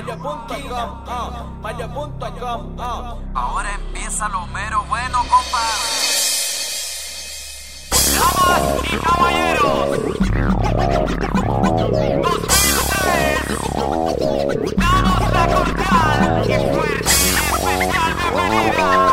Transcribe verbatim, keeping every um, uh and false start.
Maya punto com, ah, Maya punto com, ah. Ahora empieza lo mero bueno, compa. Damas y caballeros, dos mil tres, damos la cordial y fuerte y especial bienvenida